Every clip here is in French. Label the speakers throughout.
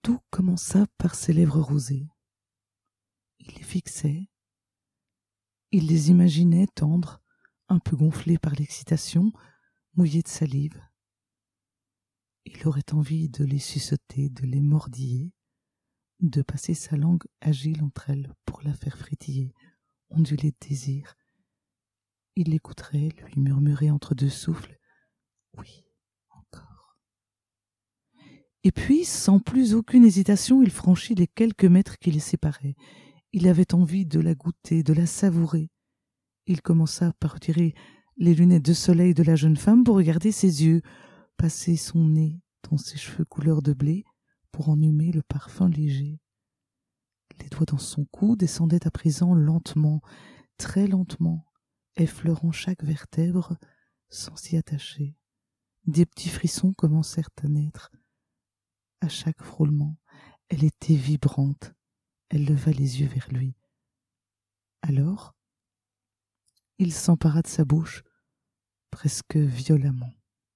Speaker 1: Tout commença par ses lèvres rosées. Il les fixait, il les imaginait tendres, un peu gonflées par l'excitation, mouillées de salive. Il aurait envie de les suçoter, de les mordiller, de passer sa langue agile entre elles pour la faire frétiller, onduler de désir. Il l'écouterait, lui murmurer entre deux souffles « Oui, encore ». Et puis, sans plus aucune hésitation, il franchit les quelques mètres qui les séparaient. Il avait envie de la goûter, de la savourer. Il commença par retirer les lunettes de soleil de la jeune femme pour regarder ses yeux, passer son nez dans ses cheveux couleur de blé pour en humer le parfum léger. Les doigts dans son cou descendaient à présent lentement, très lentement, effleurant chaque vertèbre sans s'y attacher. Des petits frissons commencèrent à naître. À chaque frôlement, elle était vibrante. Elle leva les yeux vers lui. Alors, il s'empara de sa bouche, presque violemment.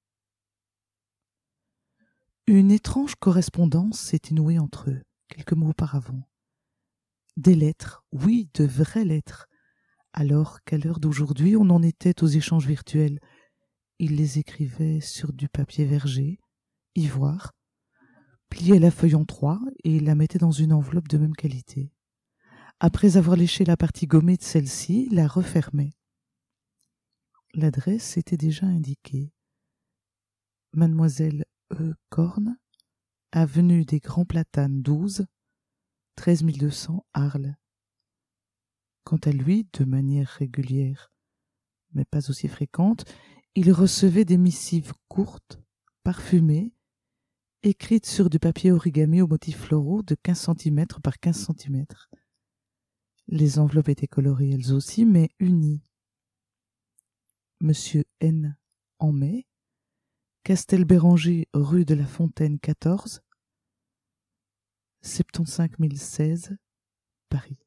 Speaker 1: Une étrange correspondance s'était nouée entre eux, quelques mois auparavant. Des lettres, oui, de vraies lettres, alors qu'à l'heure d'aujourd'hui, on en était aux échanges virtuels. Il les écrivait sur du papier verger, ivoire, pliait la feuille en trois et la mettait dans une enveloppe de même qualité. Après avoir léché la partie gommée de celle-ci, la refermait. L'adresse était déjà indiquée. Mademoiselle E. Corne, avenue des Grands Platanes 12, 13 200 Arles. Quant à lui, de manière régulière, mais pas aussi fréquente, il recevait des missives courtes, parfumées, écrites sur du papier origami aux motifs floraux de 15 cm par 15 cm. Les enveloppes étaient colorées elles aussi, mais unies. Monsieur N. en mai, Castelbéranger, rue de la Fontaine 14, 75 016, Paris.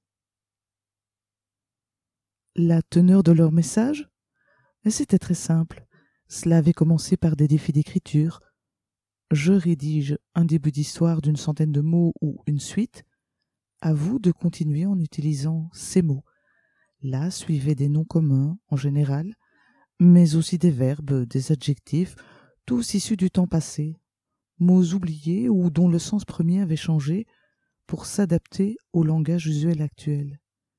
Speaker 1: La teneur de leur message? C'était très simple. Cela avait commencé par des défis d'écriture. Je rédige un début d'histoire d'une centaine de mots ou une suite. À vous de continuer en utilisant ces mots. Là suivaient des noms communs, en général, mais aussi des verbes, des adjectifs, tous issus du temps passé, mots oubliés ou dont le sens premier avait changé pour s'adapter au langage usuel actuel.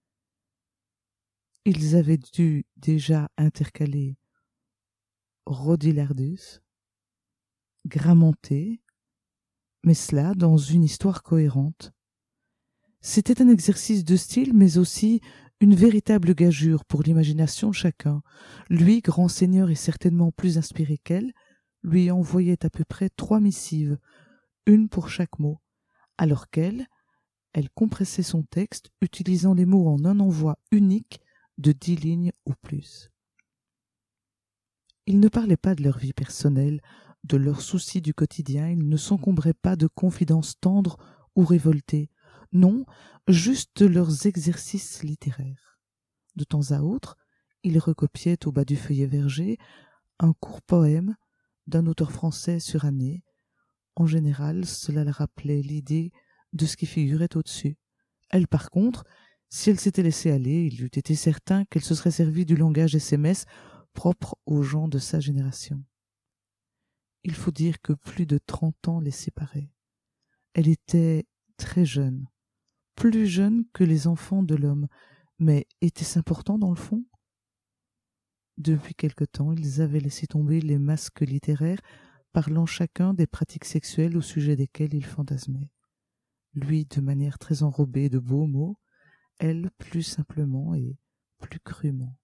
Speaker 1: Ils avaient dû déjà intercaler Rodilardus, grammenter, mais cela dans une histoire cohérente. C'était un exercice de style, mais aussi une véritable gageure pour l'imagination de chacun. Lui, grand seigneur et certainement plus inspiré qu'elle, lui envoyait à peu près 3 missives, une pour chaque mot, alors qu'elle compressait son texte, utilisant les mots en un envoi unique de 10 lignes ou plus. Ils ne parlaient pas de leur vie personnelle, de leurs soucis du quotidien, ils ne s'encombraient pas de confidences tendres ou révoltées, non, juste de leurs exercices littéraires. De temps à autre, ils recopiaient au bas du feuillet verger un court poème d'un auteur français suranné. En général, cela leur rappelait l'idée de ce qui figurait au-dessus. Elle, par contre, si elle s'était laissée aller, il eût été certain qu'elle se serait servie du langage SMS propre aux gens de sa génération. Il faut dire que plus de 30 ans les séparaient. Elle était très jeune, plus jeune que les enfants de l'homme, mais était-ce important dans le fond? Depuis quelque temps, ils avaient laissé tomber les masques littéraires, parlant chacun des pratiques sexuelles au sujet desquelles ils fantasmaient. Lui de manière très enrobée de beaux mots, elle plus simplement et plus crûment.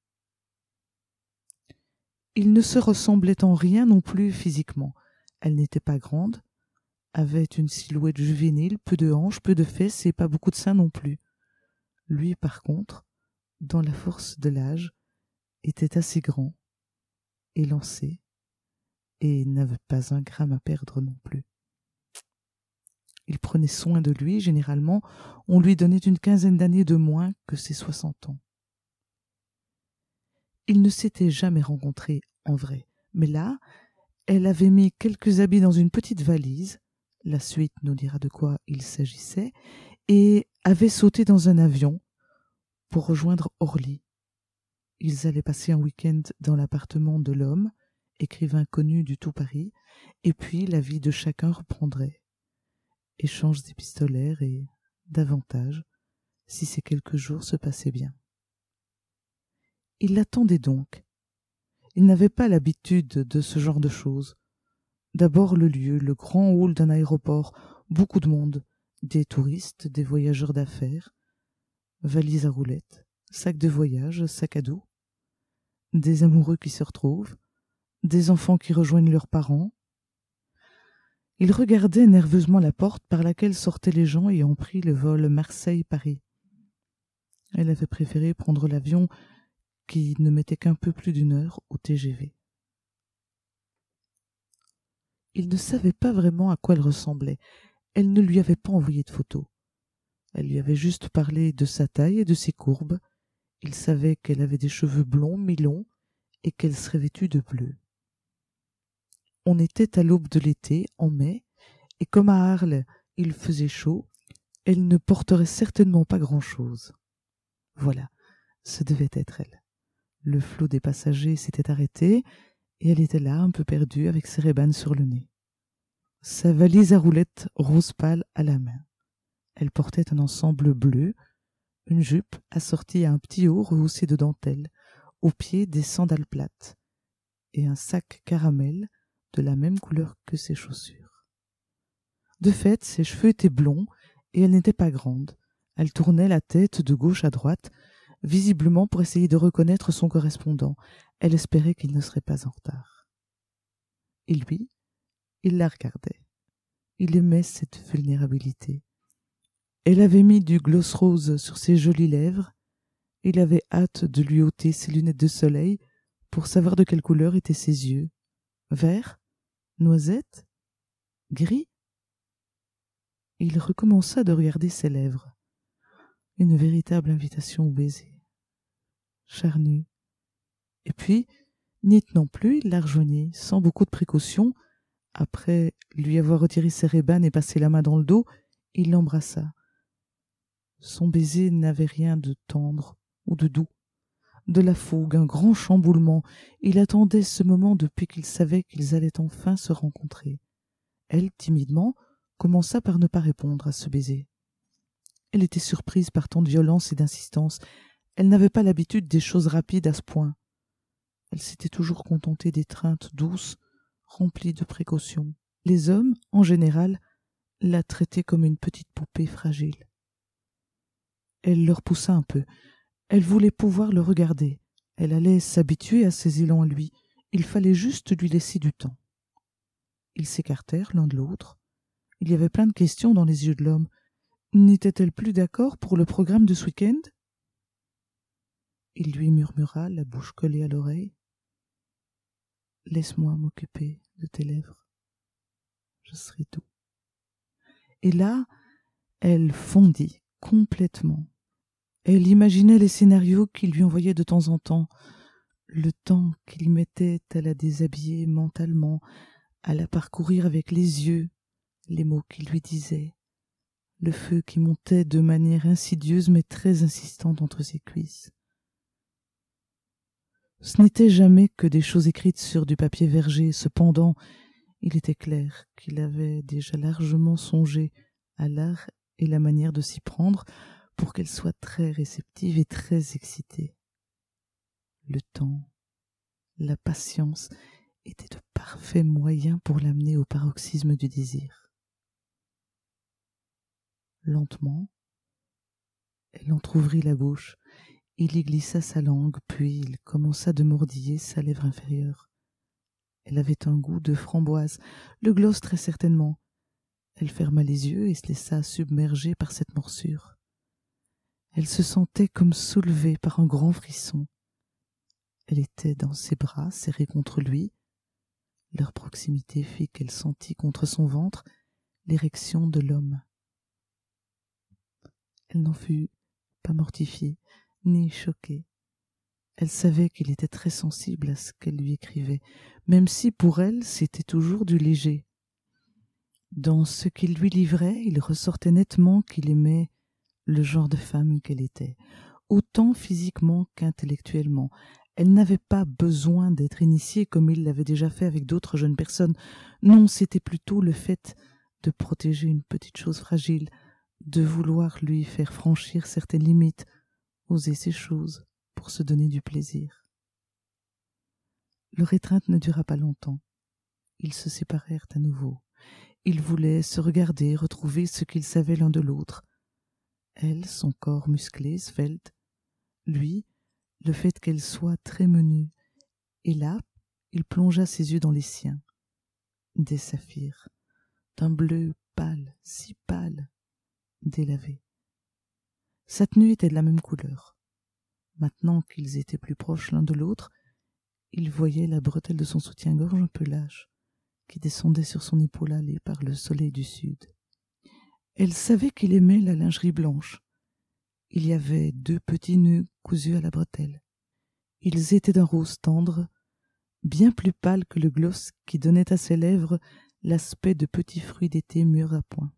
Speaker 1: Ils ne se ressemblaient en rien non plus physiquement. Elle n'était pas grande, avait une silhouette juvénile, peu de hanches, peu de fesses et pas beaucoup de seins non plus. Lui, par contre, dans la force de l'âge, était assez grand, élancé, et n'avait pas un gramme à perdre non plus. Il prenait soin de lui, généralement, on lui donnait une quinzaine d'années de moins que ses 60 ans. Ils ne s'étaient jamais rencontrés en vrai, mais là, elle avait mis quelques habits dans une petite valise, la suite nous dira de quoi il s'agissait, et avait sauté dans un avion pour rejoindre Orly. Ils allaient passer un week-end dans l'appartement de l'homme, écrivain connu du tout Paris, et puis la vie de chacun reprendrait. Échanges épistolaires et davantage, si ces quelques jours se passaient bien. Il l'attendait donc. Il n'avait pas l'habitude de ce genre de choses. D'abord le lieu, le grand hall d'un aéroport, beaucoup de monde, des touristes, des voyageurs d'affaires, valises à roulettes, sacs de voyage, sacs à dos, des amoureux qui se retrouvent, des enfants qui rejoignent leurs parents. Il regardait nerveusement la porte par laquelle sortaient les gens ayant pris le vol Marseille-Paris. Elle avait préféré prendre l'avion qui ne mettait qu'un peu plus d'une heure au TGV. Il ne savait pas vraiment à quoi elle ressemblait. Elle ne lui avait pas envoyé de photos. Elle lui avait juste parlé de sa taille et de ses courbes. Il savait qu'elle avait des cheveux blonds mi-longs et qu'elle serait vêtue de bleu. On était à l'aube de l'été, en mai, et comme à Arles il faisait chaud, elle ne porterait certainement pas grand-chose. Voilà, ce devait être elle. Le flot des passagers s'était arrêté, et elle était là, un peu perdue, avec ses raybannes sur le nez. Sa valise à roulettes rose pâle à la main. Elle portait un ensemble bleu, une jupe assortie à un petit haut rehaussé de dentelle, aux pieds des sandales plates, et un sac caramel de la même couleur que ses chaussures. De fait, ses cheveux étaient blonds, et elle n'était pas grande. Elle tournait la tête de gauche à droite, visiblement pour essayer de reconnaître son correspondant. Elle espérait qu'il ne serait pas en retard. Et lui, il la regardait. Il aimait cette vulnérabilité. Elle avait mis du gloss rose sur ses jolies lèvres. Il avait hâte de lui ôter ses lunettes de soleil pour savoir de quelle couleur étaient ses yeux. Vert? Noisette? Gris? Il recommença de regarder ses lèvres. Une véritable invitation au baiser. Charnue. Et puis, n'y tenant plus, il la rejoignit, sans beaucoup de précaution. Après lui avoir retiré ses raybannes et passé la main dans le dos, il l'embrassa. Son baiser n'avait rien de tendre ou de doux. De la fougue, un grand chamboulement. Il attendait ce moment depuis qu'il savait qu'ils allaient enfin se rencontrer. Elle, timidement, commença par ne pas répondre à ce baiser. Elle était surprise par tant de violence et d'insistance. Elle n'avait pas l'habitude des choses rapides à ce point. Elle s'était toujours contentée d'étreintes douces, remplies de précautions. Les hommes, en général, la traitaient comme une petite poupée fragile. Elle leur poussa un peu. Elle voulait pouvoir le regarder. Elle allait s'habituer à ses élans à lui. Il fallait juste lui laisser du temps. Ils s'écartèrent l'un de l'autre. Il y avait plein de questions dans les yeux de l'homme. N'était-elle plus d'accord pour le programme de ce week-end? Il lui murmura, la bouche collée à l'oreille. « Laisse-moi m'occuper de tes lèvres. Je serai tout. » Et là, elle fondit complètement. Elle imaginait les scénarios qu'il lui envoyait de temps en temps, le temps qu'il mettait à la déshabiller mentalement, à la parcourir avec les yeux, les mots qu'il lui disait, le feu qui montait de manière insidieuse mais très insistante entre ses cuisses. Ce n'était jamais que des choses écrites sur du papier verger. Cependant, il était clair qu'il avait déjà largement songé à l'art et la manière de s'y prendre pour qu'elle soit très réceptive et très excitée. Le temps, la patience étaient de parfaits moyens pour l'amener au paroxysme du désir. Lentement, elle entr'ouvrit la bouche. Il y glissa sa langue, puis il commença de mordiller sa lèvre inférieure. Elle avait un goût de framboise, le gloss très certainement. Elle ferma les yeux et se laissa submerger par cette morsure. Elle se sentait comme soulevée par un grand frisson. Elle était dans ses bras, serrée contre lui. Leur proximité fit qu'elle sentit contre son ventre l'érection de l'homme. Elle n'en fut pas mortifiée, ni choquée. Elle savait qu'il était très sensible à ce qu'elle lui écrivait, même si pour elle c'était toujours du léger. Dans ce qu'il lui livrait, il ressortait nettement qu'il aimait le genre de femme qu'elle était, autant physiquement qu'intellectuellement. Elle n'avait pas besoin d'être initiée comme il l'avait déjà fait avec d'autres jeunes personnes. Non, c'était plutôt le fait de protéger une petite chose fragile, de vouloir lui faire franchir certaines limites, oser ces choses pour se donner du plaisir. Leur étreinte ne dura pas longtemps. Ils se séparèrent à nouveau. Ils voulaient se regarder, retrouver ce qu'ils savaient l'un de l'autre. Elle, son corps musclé, svelte. Lui, le fait qu'elle soit très menue. Et là, il plongea ses yeux dans les siens. Des saphirs, d'un bleu pâle, si pâle, délavé. Sa tenue était de la même couleur. Maintenant qu'ils étaient plus proches l'un de l'autre, il voyait la bretelle de son soutien-gorge un peu lâche, qui descendait sur son épaule hâlée par le soleil du sud. Elle savait qu'il aimait la lingerie blanche. Il y avait 2 petits nœuds cousus à la bretelle. Ils étaient d'un rose tendre, bien plus pâle que le gloss qui donnait à ses lèvres l'aspect de petits fruits d'été mûrs à point.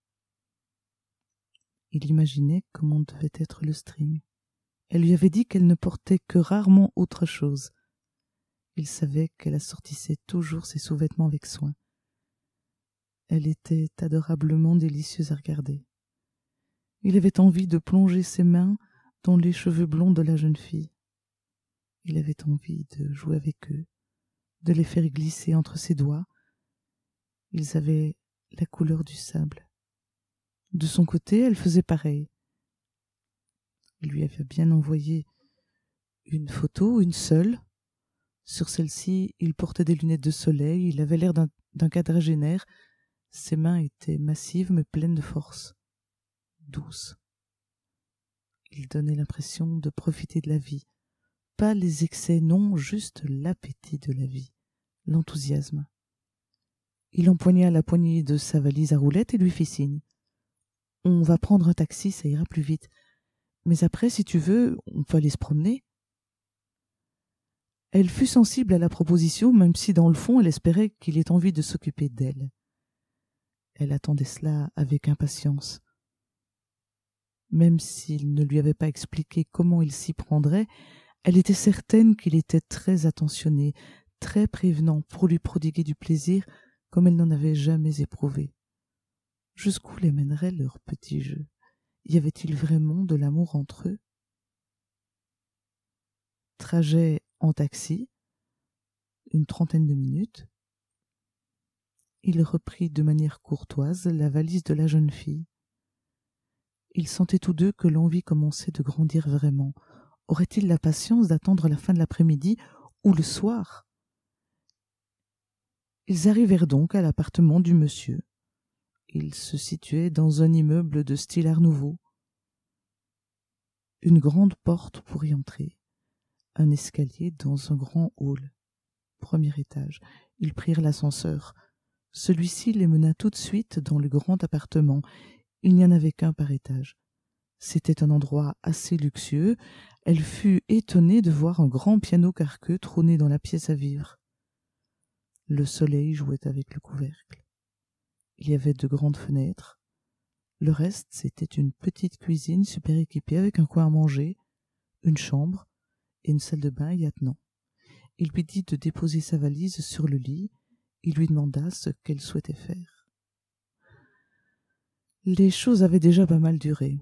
Speaker 1: Il imaginait comment devait être le string. Elle lui avait dit qu'elle ne portait que rarement autre chose. Il savait qu'elle assortissait toujours ses sous-vêtements avec soin. Elle était adorablement délicieuse à regarder. Il avait envie de plonger ses mains dans les cheveux blonds de la jeune fille. Il avait envie de jouer avec eux, de les faire glisser entre ses doigts. Ils avaient la couleur du sable. De son côté, elle faisait pareil. Il lui avait bien envoyé une photo, une seule. Sur celle-ci, il portait des lunettes de soleil, il avait l'air d'un quadragénaire. Ses mains étaient massives mais pleines de force, douces. Il donnait l'impression de profiter de la vie. Pas les excès, non, juste l'appétit de la vie, l'enthousiasme. Il empoigna la poignée de sa valise à roulettes et lui fit signe. « On va prendre un taxi, ça ira plus vite. Mais après, si tu veux, on peut aller se promener. » Elle fut sensible à la proposition, même si dans le fond elle espérait qu'il ait envie de s'occuper d'elle. Elle attendait cela avec impatience. Même s'il ne lui avait pas expliqué comment il s'y prendrait, elle était certaine qu'il était très attentionné, très prévenant pour lui prodiguer du plaisir comme elle n'en avait jamais éprouvé. Jusqu'où les mènerait leur petit jeu? Y avait-il vraiment de l'amour entre eux? Trajet en taxi, une 30aine de minutes. Il reprit de manière courtoise la valise de la jeune fille. Ils sentaient tous deux que l'envie commençait de grandir vraiment. Aurait-il la patience d'attendre la fin de l'après-midi ou le soir? Ils arrivèrent donc à l'appartement du monsieur. Il se situait dans un immeuble de style Art Nouveau. Une grande porte pour y entrer, un escalier dans un grand hall. 1er étage. Ils prirent l'ascenseur. Celui-ci les mena tout de suite dans le grand appartement. Il n'y en avait qu'un par étage. C'était un endroit assez luxueux. Elle fut étonnée de voir un grand piano carqueux trôner dans la pièce à vivre. Le soleil jouait avec le couvercle. Il y avait de grandes fenêtres. Le reste, c'était une petite cuisine super équipée avec un coin à manger, une chambre et une salle de bain y attenant. Il lui dit de déposer sa valise sur le lit. Il lui demanda ce qu'elle souhaitait faire. Les choses avaient déjà pas mal duré.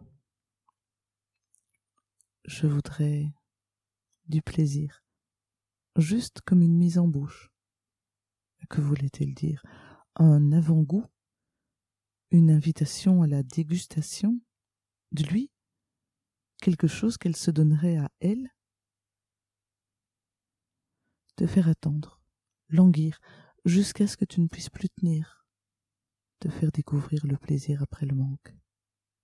Speaker 1: Je voudrais du plaisir, juste comme une mise en bouche. Que voulait-elle dire? Un avant-goût? Une invitation à la dégustation de lui? Quelque chose qu'elle se donnerait à elle? Te faire attendre, languir, jusqu'à ce que tu ne puisses plus tenir, te faire découvrir le plaisir après le manque.